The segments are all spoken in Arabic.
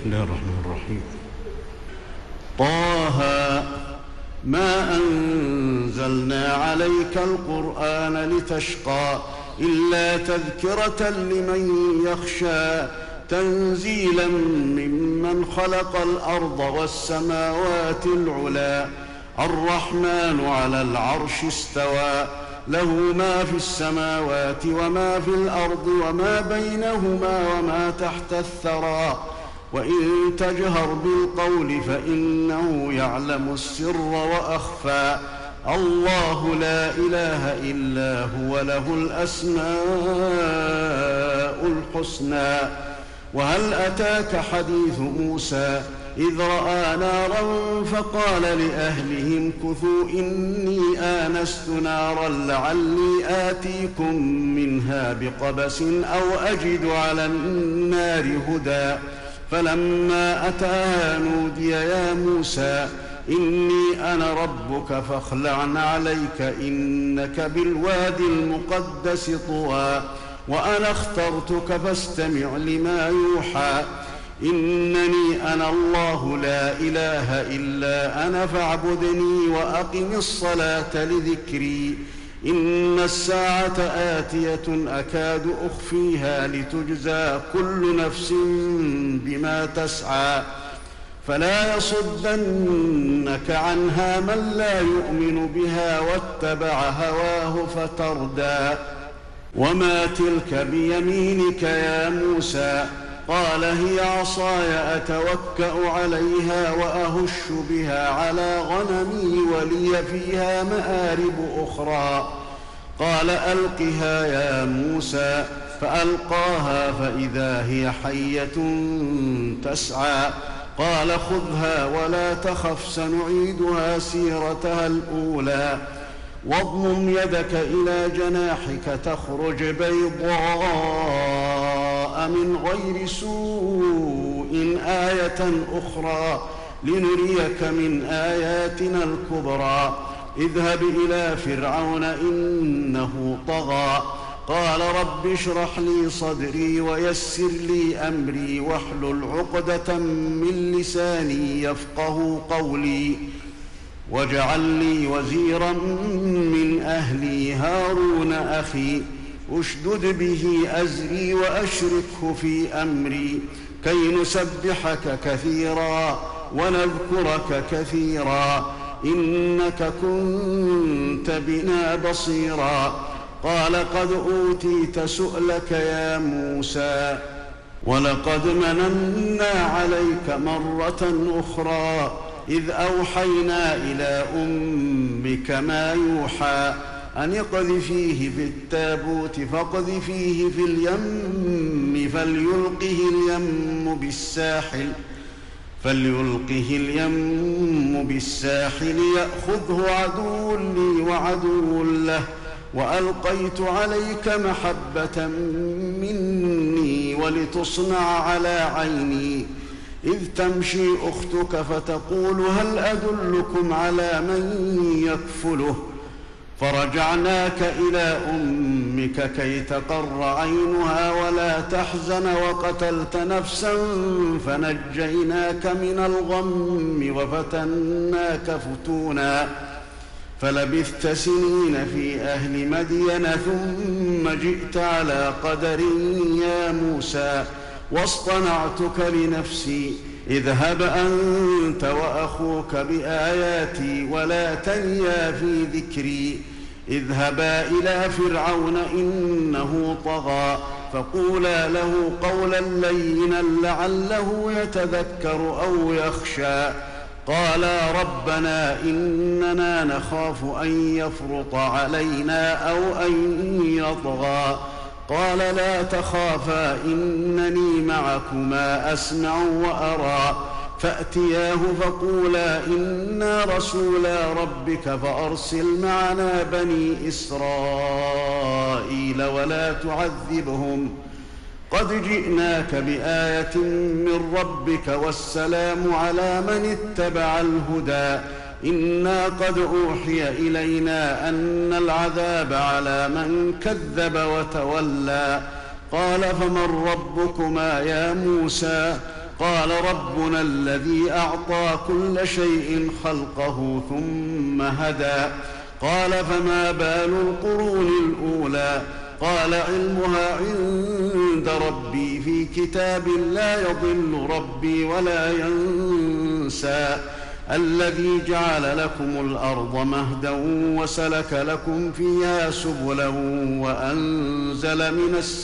بسم الله الرحمن الرحيم. طه ما أنزلنا عليك القرآن لتشقى إلا تذكرة لمن يخشى تنزيلا ممن خلق الأرض والسماوات العلى الرحمن على العرش استوى له ما في السماوات وما في الأرض وما بينهما وما تحت الثرى وإن تجهر بالقول فإنه يعلم السر وأخفى الله لا إله إلا هو له الأسماء الحسنى. وهل أتاك حديث موسى إذ رأى نارا فقال لأهلهم كثوا إني آنست نارا لعلي آتيكم منها بقبس أو أجد على النار هدى فلما أتاها نودي يا موسى إني أنا ربك فاخلع عليك إنك بالوادي المقدس طوى وأنا اخترتك فاستمع لما يوحى إنني أنا الله لا إله إلا أنا فاعبدني وأقم الصلاة لذكري إن الساعة آتية أكاد أخفيها لتجزى كل نفس بما تسعى فلا يصدنك عنها من لا يؤمن بها واتبع هواه فتردى. وما تلك بيمينك يا موسى قال هي عصاي أتوكأ عليها وأهش بها على غنمي ولي فيها مآرب أخرى قال ألقها يا موسى فألقاها فإذا هي حية تسعى قال خذها ولا تخف سنعيدها سيرتها الأولى واضمم يدك إلى جناحك تخرج بيضاء من غير سوء آية أخرى لنريك من آياتنا الكبرى اذهب إلى فرعون إنه طغى قال رب اشرح لي صدري ويسر لي أمري واحلل عقدة من لساني يفقه قولي واجعل لي وزيرا من أهلي هارون أخي أشدد به أزري وأشركه في أمري كي نسبحك كثيرا ونذكرك كثيرا إنك كنت بنا بصيرا قال قد أوتيت سؤلك يا موسى ولقد مننا عليك مرة أخرى إذ أوحينا إلى أمك ما يوحى أن اقذفيه في التابوت فاقذفيه في اليم فليلقه اليم بالساحل يأخذه عدو لي وعدو له وألقيت عليك محبة مني ولتصنع على عيني إذ تمشي أختك فتقول هل أدلكم على من يكفله فرجعناك إلى أمك كي تقر عينها ولا تحزن وقتلت نفسا فنجيناك من الغم وفتناك فتونا فلبثت سنين في أهل مدين ثم جئت على قدر يا موسى واصطنعتك لنفسي اذهب أنت وأخوك بآياتي ولا تنيا في ذكري اذهبا إلى فرعون إنه طغى فقولا له قولا لينا لعله يتذكر أو يخشى قالا ربنا إننا نخاف أن يفرط علينا أو أن يطغى قال لا تخافا إنني معكما أسمع وأرى فأتياه فقولا إنا رسولا ربك فأرسل معنا بني إسرائيل ولا تعذبهم قد جئناك بآية من ربك والسلام على من اتبع الهدى إنا قد أوحي إلينا أن العذاب على من كذب وتولى قال فمن ربكما يا موسى قال ربنا الذي أعطى كل شيء خلقه ثم هدى قال فما بال القرون الأولى قال علمها عند ربي في كتاب لا يضل ربي ولا ينسى الذي جعل لكم الأرض مهدا وسلك لكم فيها سبلا وأنزل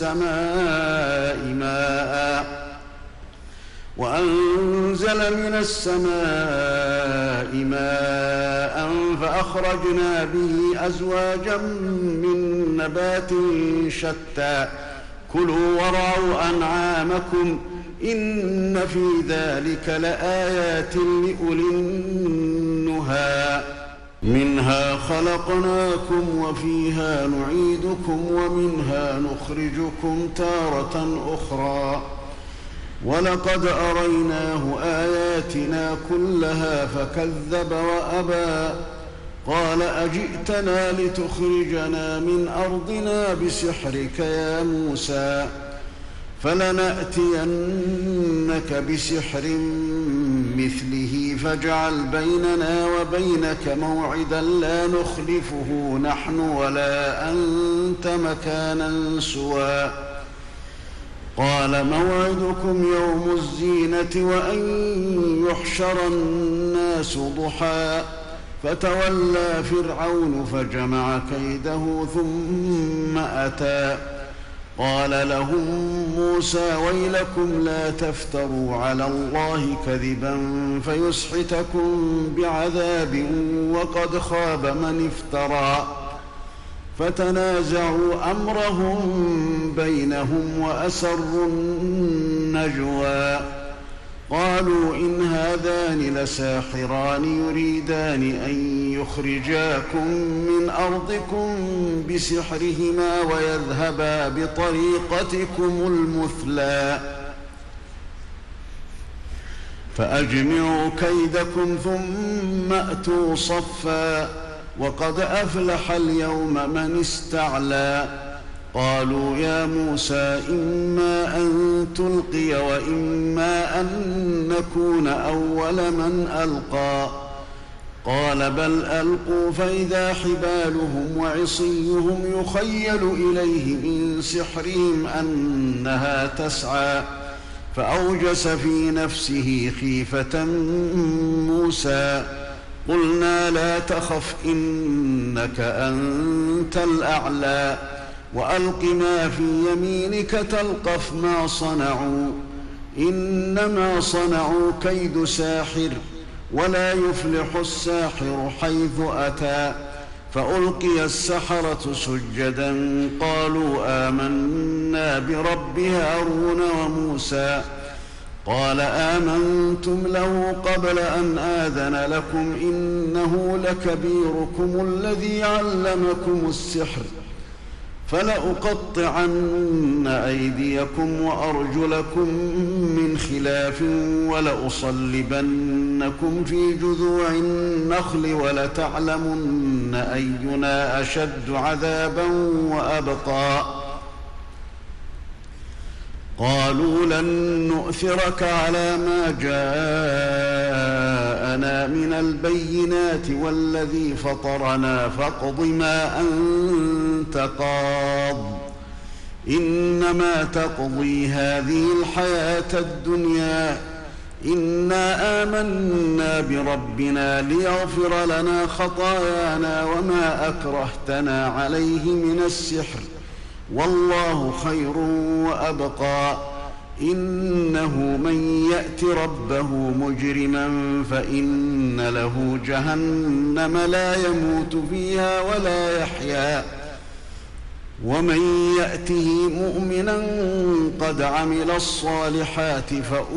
من السماء ماء فأخرجنا به أزواجا من نبات شتى كلوا ورعوا أنعامكم إن في ذلك لآيات لأولي النهى منها خلقناكم وفيها نعيدكم ومنها نخرجكم تارة أخرى ولقد أريناه آياتنا كلها فكذب وأبى قال أجئتنا لتخرجنا من أرضنا بسحرك يا موسى فلنأتينك بسحر مثله فاجعل بيننا وبينك موعدا لا نخلفه نحن ولا أنت مكانا سوى قال موعدكم يوم الزينة وأن يحشر الناس ضحى فتولى فرعون فجمع كيده ثم أتى قال لهم موسى ويلكم لا تفتروا على الله كذبا فيسحتكم بعذاب وقد خاب من افترى فتنازعوا أمرهم بينهم وأسروا النجوى قالوا إن هذان لساحران يريدان أن يخرجاكم من أرضكم بسحرهما ويذهبا بطريقتكم المثلى فأجمعوا كيدكم ثم أتوا صفا وقد أفلح اليوم من استعلى قالوا يا موسى إما أن تلقي وإما أن نكون أول من ألقى قال بل ألقوا فإذا حبالهم وعصيهم يخيل إليه من سحرهم أنها تسعى فأوجس في نفسه خيفة موسى قلنا لا تخف إنك أنت الأعلى وألق ما في يمينك تلقف ما صنعوا إنما صنعوا كيد ساحر ولا يفلح الساحر حيث أتى فألقي السحرة سجدا قالوا آمنا برب هارون وموسى قال آمنتم له قبل أن آذن لكم إنه لكبيركم الذي علمكم السحر فلأقطعن أيديكم وأرجلكم من خلاف ولأصلبنكم في جذوع النخل ولتعلمن أينا أشد عذابا وأبقى قالوا لن نؤثرك على ما جاءنا من البينات والذي فطرنا فاقض ما أنت قاض إنما تقضي هذه الحياة الدنيا إنا آمنا بربنا ليغفر لنا خطايانا وما أكرهتنا عليه من السحر والله خير وأبقى إنه من يأت ربه مجرما فإن له جهنم لا يموت فيها ولا يحيا ومن يأته مؤمنا قد عمل الصالحات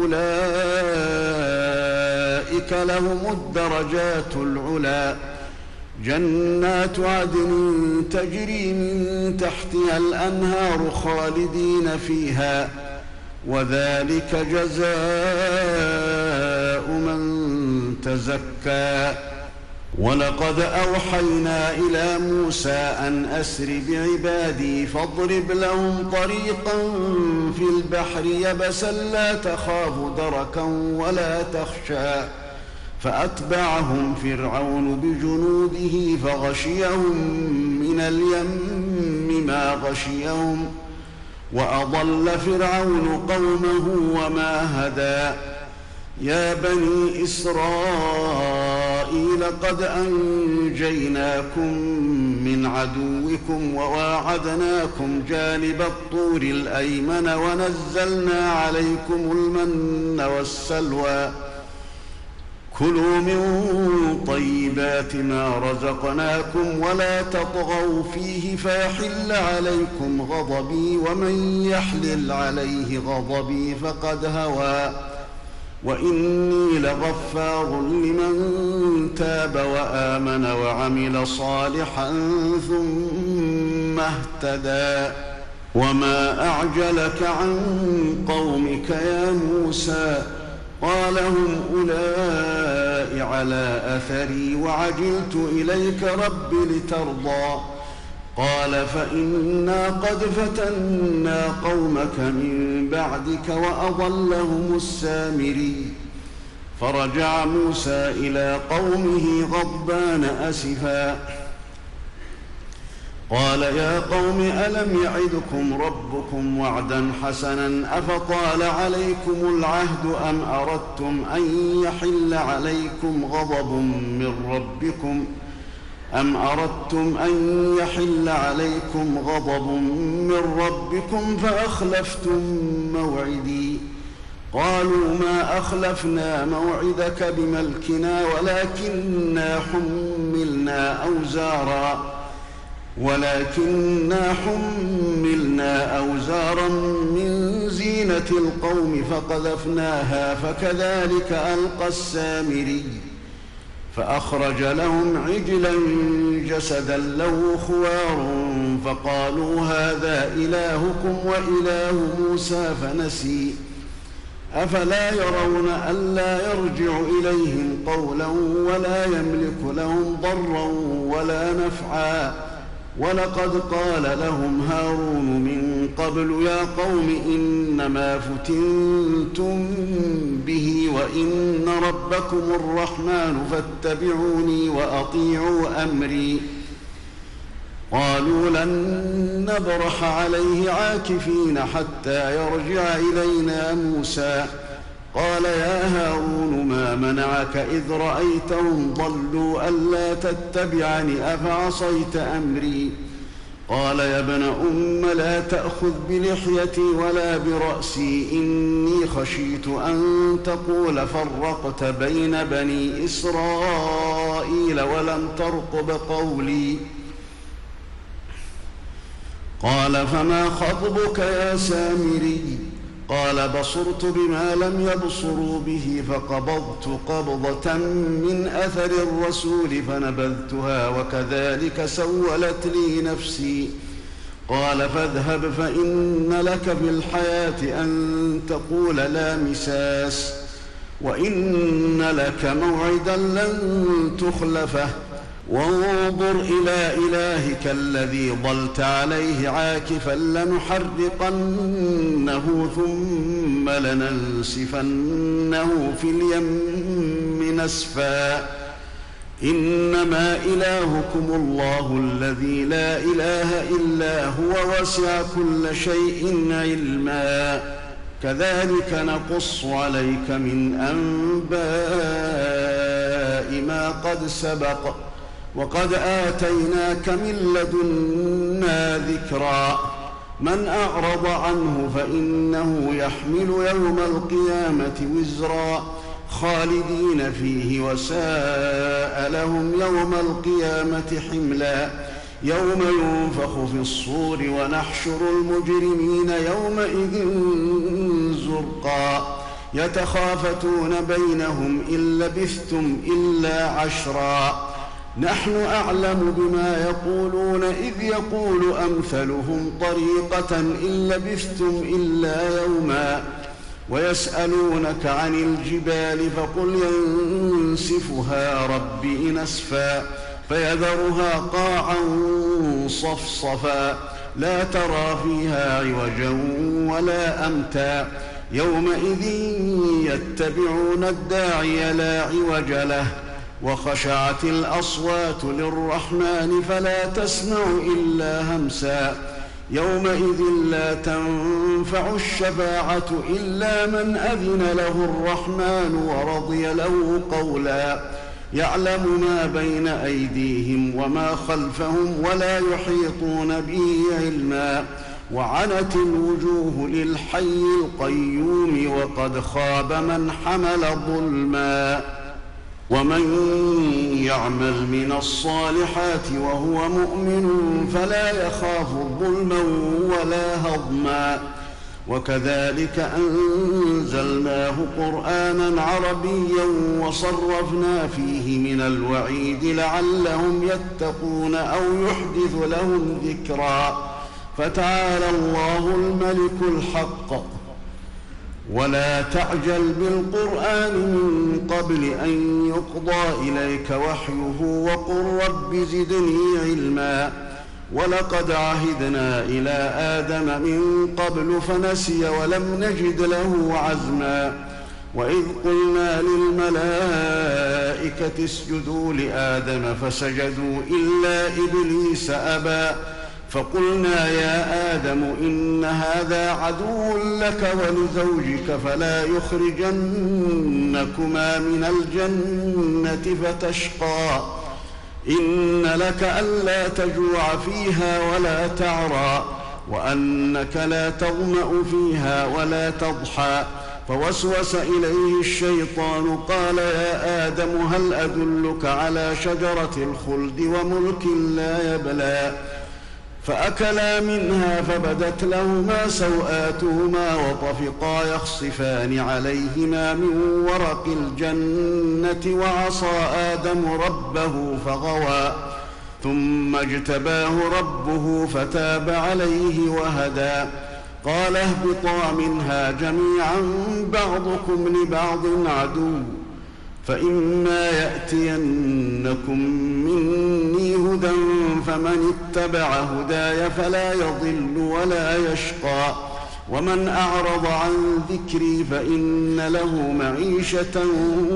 فأولئك لهم الدرجات العلى جنات عدن تجري من تحتها الأنهار خالدين فيها وذلك جزاء من تزكى ولقد أوحينا إلى موسى أن أسر بعبادي فاضرب لهم طريقا في البحر يبسا لا تخاف دركا ولا تخشى فأتبعهم فرعون بجنوده فغشيهم من اليم ما غشيهم وأضل فرعون قومه وما هدى يا بني إسرائيل قد أنجيناكم من عدوكم وواعدناكم جانب الطور الأيمن ونزلنا عليكم المن والسلوى كلوا من طيبات ما رزقناكم ولا تطغوا فيه فيحل عليكم غضبي ومن يحلل عليه غضبي فقد هوى وإني لغفار لمن تاب وآمن وعمل صالحا ثم اهتدى وما أعجلك عن قومك يا موسى قال هم أولئك على أثري وعجلت إليك رب لترضى قال فإنا قد فتنا قومك من بعدك وأضلهم السامري فرجع موسى إلى قومه غضبان أسفا قال يا قوم ألم يعدكم ربكم وعدا حسنا أفطال عليكم العهد أم أردتم أن يحل عليكم غضب من ربكم فأخلفتم موعدي قالوا ما أخلفنا موعدك بملكنا ولكننا حملنا أوزارا من زينة القوم فقذفناها فكذلك ألقى السامري فأخرج لهم عجلا جسدا له خوار فقالوا هذا إلهكم وإله موسى فنسي أفلا يرون ألا يرجع إليهم قولا ولا يملك لهم ضرا ولا نفعا ولقد قال لهم هارون من قبل يا قوم إنما فتنتم به وإن ربكم الرحمن فاتبعوني وأطيعوا أمري قالوا لن نبرح عليه عاكفين حتى يرجع إلينا موسى قال يا هارون ما منعك إذ رأيتهم ضلوا ألا تتبعني أفعصيت أمري قال يا ابن أم لا تأخذ بلحيتي ولا برأسي إني خشيت أن تقول فرقت بين بني إسرائيل ولم ترقب قولي قال فما خطبك يا سامري قال بصرت بما لم يبصروا به فقبضت قبضة من أثر الرسول فنبذتها وكذلك سولت لي نفسي قال فاذهب فإن لك في الحياة أن تقول لا مساس وإن لك موعدا لن تخلفه وانظر إلى إلهك الذي ظلت عليه عاكفا لنحرقنه ثم لننسفنه في اليم نسفا إنما إلهكم الله الذي لا إله إلا هو وسع كل شيء علما كذلك نقص عليك من أنباء ما قد سبق وقد آتيناك من لدنا ذكرا من أعرض عنه فإنه يحمل يوم القيامة وزرا خالدين فيه وساء لهم يوم القيامة حملا يوم ينفخ في الصور ونحشر المجرمين يومئذ زرقا يتخافتون بينهم إن لبثتم إلا عشرا نحن أعلم بما يقولون إذ يقول أمثلهم طريقة إن لبثتم إلا يوما ويسألونك عن الجبال فقل ينسفها ربي نسفا فيذرها قاعا صفصفا لا ترى فيها عوجا ولا أمتا يومئذ يتبعون الداعي لا عوج له وخشعت الأصوات للرحمن فلا تسمع إلا همسا يومئذ لا تنفع الشفاعة إلا من أذن له الرحمن ورضي له قولا يعلم ما بين أيديهم وما خلفهم ولا يحيطون به علما وعنت الوجوه للحي القيوم وقد خاب من حمل ظلما ومن يعمل من الصالحات وهو مؤمن فلا يخاف ظلما ولا هضما وكذلك أنزلناه قرآنا عربيا وصرفنا فيه من الوعيد لعلهم يتقون أو يحدث لهم ذكرا فتعالى الله الملك الحق ولا تعجل بالقرآن من قبل أن يقضى إليك وحيه وقل رب زدني علما ولقد عهدنا إلى آدم من قبل فنسي ولم نجد له عزما وإذ قلنا للملائكة اسجدوا لآدم فسجدوا إلا إبليس أبى فقلنا يا آدم إن هذا عدو لك ولزوجك فلا يخرجنكما من الجنة فتشقى إن لك ألا تجوع فيها ولا تعرى وأنك لا تظمأ فيها ولا تضحى فوسوس إليه الشيطان قال يا آدم هل أدلك على شجرة الخلد وملك لا يبلى فأكلا منها فبدت لهما سوآتهما وطفقا يخصفان عليهما من ورق الجنة وعصى آدم ربه فغوى ثم اجتباه ربه فتاب عليه وهدى قال اهبطا منها جميعا بعضكم لبعض عدو فإما يأتينكم مني هدى فمن اتبع هداي فلا يضل ولا يشقى ومن أعرض عن ذكري فإن له معيشة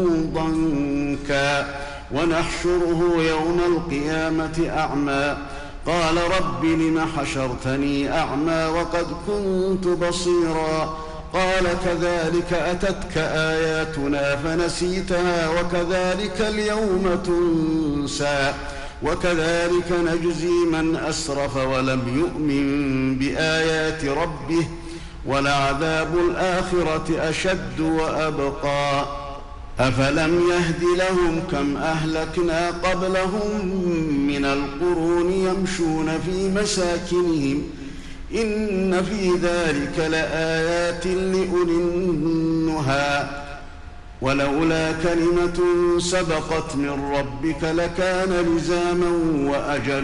ضنكا ونحشره يوم القيامة أعمى قال رب لم حشرتني أعمى وقد كنت بصيرا قال كذلك أتتك آياتنا فنسيتها وكذلك اليوم تنسى وكذلك نجزي من أسرف ولم يؤمن بآيات ربه ولعذاب الآخرة أشد وأبقى أفلم يهد لهم كم أهلكنا قبلهم من القرون يمشون في مساكنهم إن في ذلك لآيات لأولي النهى ولولا كلمة سبقت من ربك لكان لزاما وأجل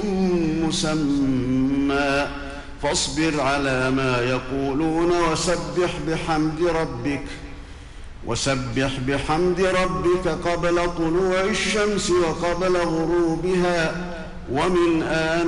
مسمى فاصبر على ما يقولون وسبح بحمد ربك قبل طلوع الشمس وقبل غروبها ومن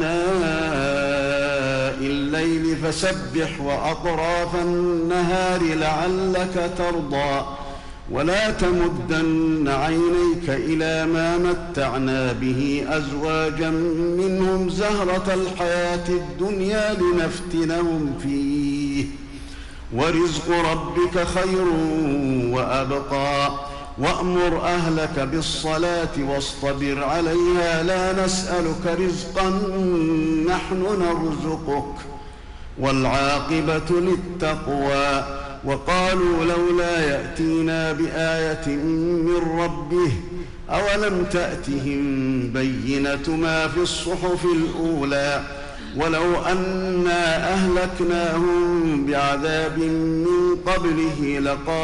آناء الليل فسبح وأطراف النهار لعلك ترضى ولا تمدن عينيك إلى ما متعنا به أزواجا منهم زهرة الحياة الدنيا لنفتنهم فيه ورزق ربك خير وأبقى وأمر أهلك بالصلاة واصطبر عليها لا نسألك رزقا نحن نرزقك والعاقبة للتقوى وقالوا لولا يأتينا بآية من ربه أولم تأتهم بينة ما في الصحف الأولى ولو أنا أهلكناهم بعذاب من قبله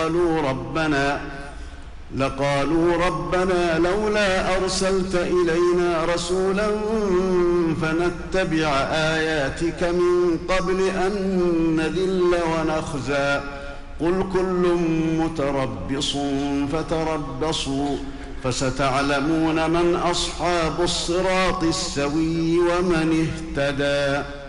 لقالوا ربنا لولا أرسلت إلينا رسولا فنتبع آياتك من قبل أن نذل ونخزى قل كل متربص فتربصوا فستعلمون من أصحاب الصراط السوي ومن اهتدى.